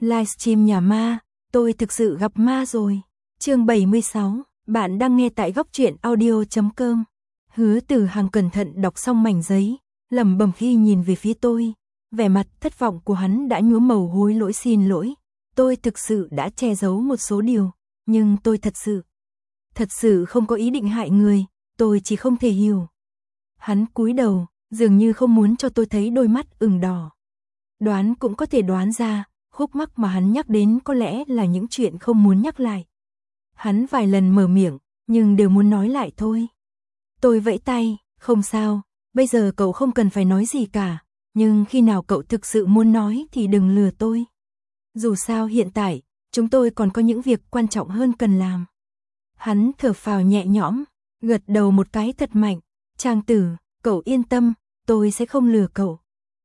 Livestream nhà ma, tôi thực sự gặp ma rồi. Chương 76, bạn đang nghe tại góc truyện audio.com. Hứa Tử Hằng cẩn thận đọc xong mảnh giấy, lẩm bẩm khi nhìn về phía tôi. Vẻ mặt thất vọng của hắn đã nhuốm màu hối lỗi xin lỗi. Tôi thực sự đã che giấu một số điều, nhưng tôi thật sự không có ý định hại người, tôi chỉ không thể hiểu. Hắn cúi đầu, dường như không muốn cho tôi thấy đôi mắt ửng đỏ. Đoán cũng có thể đoán ra, khúc mắc mà hắn nhắc đến có lẽ là những chuyện không muốn nhắc lại. Hắn vài lần mở miệng, nhưng đều muốn nói lại thôi. Tôi vẫy tay, không sao, bây giờ cậu không cần phải nói gì cả, nhưng khi nào cậu thực sự muốn nói thì đừng lừa tôi. Dù sao hiện tại, chúng tôi còn có những việc quan trọng hơn cần làm. Hắn thở phào nhẹ nhõm, gật đầu một cái thật mạnh. Trang Tử, cậu yên tâm, tôi sẽ không lừa cậu.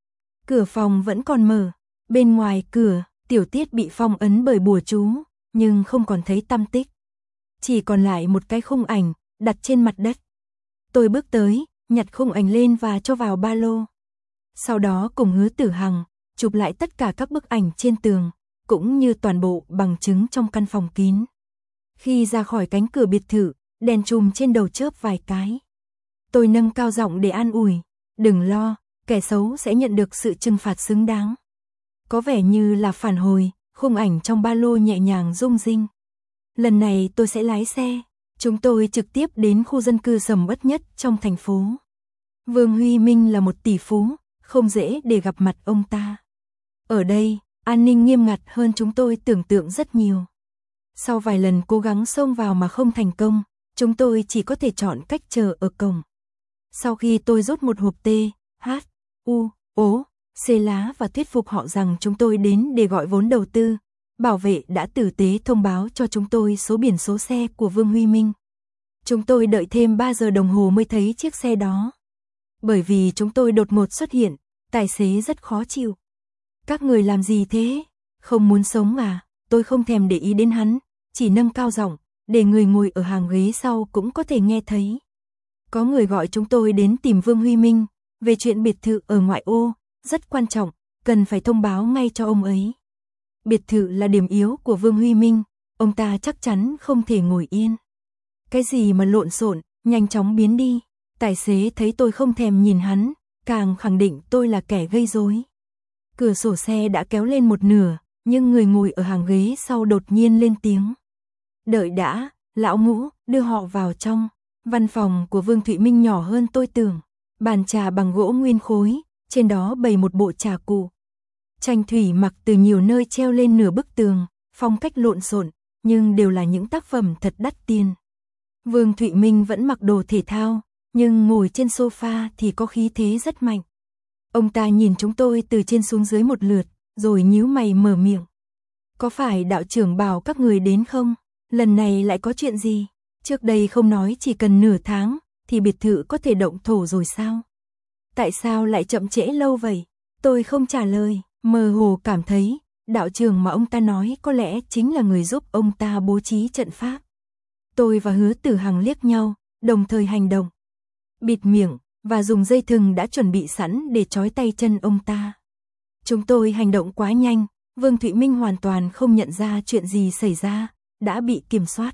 Cửa phòng vẫn còn mở, bên ngoài cửa, Tiểu Tiết bị phong ấn bởi bùa chú, nhưng không còn thấy tăm tích. Chỉ còn lại một cái khung ảnh, đặt trên mặt đất. Tôi bước tới, nhặt khung ảnh lên và cho vào ba lô. Sau đó cùng Hứa Tử Hằng, chụp lại tất cả các bức ảnh trên tường, cũng như toàn bộ bằng chứng trong căn phòng kín. Khi ra khỏi cánh cửa biệt thự, đèn chùm trên đầu chớp vài cái. Tôi nâng cao giọng để an ủi, đừng lo, kẻ xấu sẽ nhận được sự trừng phạt xứng đáng. Có vẻ như là phản hồi, khung ảnh trong ba lô nhẹ nhàng rung rinh. Lần này tôi sẽ lái xe, chúng tôi trực tiếp đến khu dân cư sầm uất nhất trong thành phố. Vương Huy Minh là một tỷ phú, không dễ để gặp mặt ông ta. Ở đây, an ninh nghiêm ngặt hơn chúng tôi tưởng tượng rất nhiều. Sau vài lần cố gắng xông vào mà không thành công, chúng tôi chỉ có thể chọn cách chờ ở cổng. Sau khi tôi rút một hộp T, H, U, O, C lá và thuyết phục họ rằng chúng tôi đến để gọi vốn đầu tư, bảo vệ đã tử tế thông báo cho chúng tôi số biển số xe của Vương Huy Minh. Chúng tôi đợi thêm 3 giờ đồng hồ mới thấy chiếc xe đó. Bởi vì chúng tôi đột ngột xuất hiện, tài xế rất khó chịu. Các người làm gì thế? Không muốn sống à? Tôi không thèm để ý đến hắn, chỉ nâng cao giọng, để người ngồi ở hàng ghế sau cũng có thể nghe thấy. Có người gọi chúng tôi đến tìm Vương Huy Minh, về chuyện biệt thự ở ngoại ô, rất quan trọng, cần phải thông báo ngay cho ông ấy. Biệt thự là điểm yếu của Vương Huy Minh, ông ta chắc chắn không thể ngồi yên. Cái gì mà lộn xộn, nhanh chóng biến đi. Tài xế thấy tôi không thèm nhìn hắn, càng khẳng định tôi là kẻ gây rối. Cửa sổ xe đã kéo lên một nửa, nhưng người ngồi ở hàng ghế sau đột nhiên lên tiếng. Đợi đã, lão Ngũ, đưa họ vào trong. Văn phòng của Vương Thụy Minh nhỏ hơn tôi tưởng. Bàn trà bằng gỗ nguyên khối, trên đó bày một bộ trà cụ. Tranh thủy mặc từ nhiều nơi treo lên nửa bức tường, phong cách lộn xộn, nhưng đều là những tác phẩm thật đắt tiền. Vương Thụy Minh vẫn mặc đồ thể thao, nhưng ngồi trên sofa thì có khí thế rất mạnh. Ông ta nhìn chúng tôi từ trên xuống dưới một lượt, rồi nhíu mày mở miệng. Có phải đạo trưởng bảo các người đến không? Lần này lại có chuyện gì? Trước đây không nói chỉ cần nửa tháng, thì biệt thự có thể động thổ rồi sao? Tại sao lại chậm trễ lâu vậy? Tôi không trả lời, mơ hồ cảm thấy, đạo trưởng mà ông ta nói có lẽ chính là người giúp ông ta bố trí trận pháp. Tôi và Hứa Tử Hằng liếc nhau, đồng thời hành động. Bịt miệng, và dùng dây thừng đã chuẩn bị sẵn để trói tay chân ông ta. Chúng tôi hành động quá nhanh, Vương Thụy Minh hoàn toàn không nhận ra chuyện gì xảy ra, đã bị kiểm soát.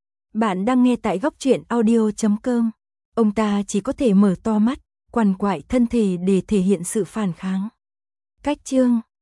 Bạn đang nghe tại góc truyện audio.com. Ông ta chỉ có thể mở to mắt, quằn quại thân thể để thể hiện sự phản kháng. Cách chương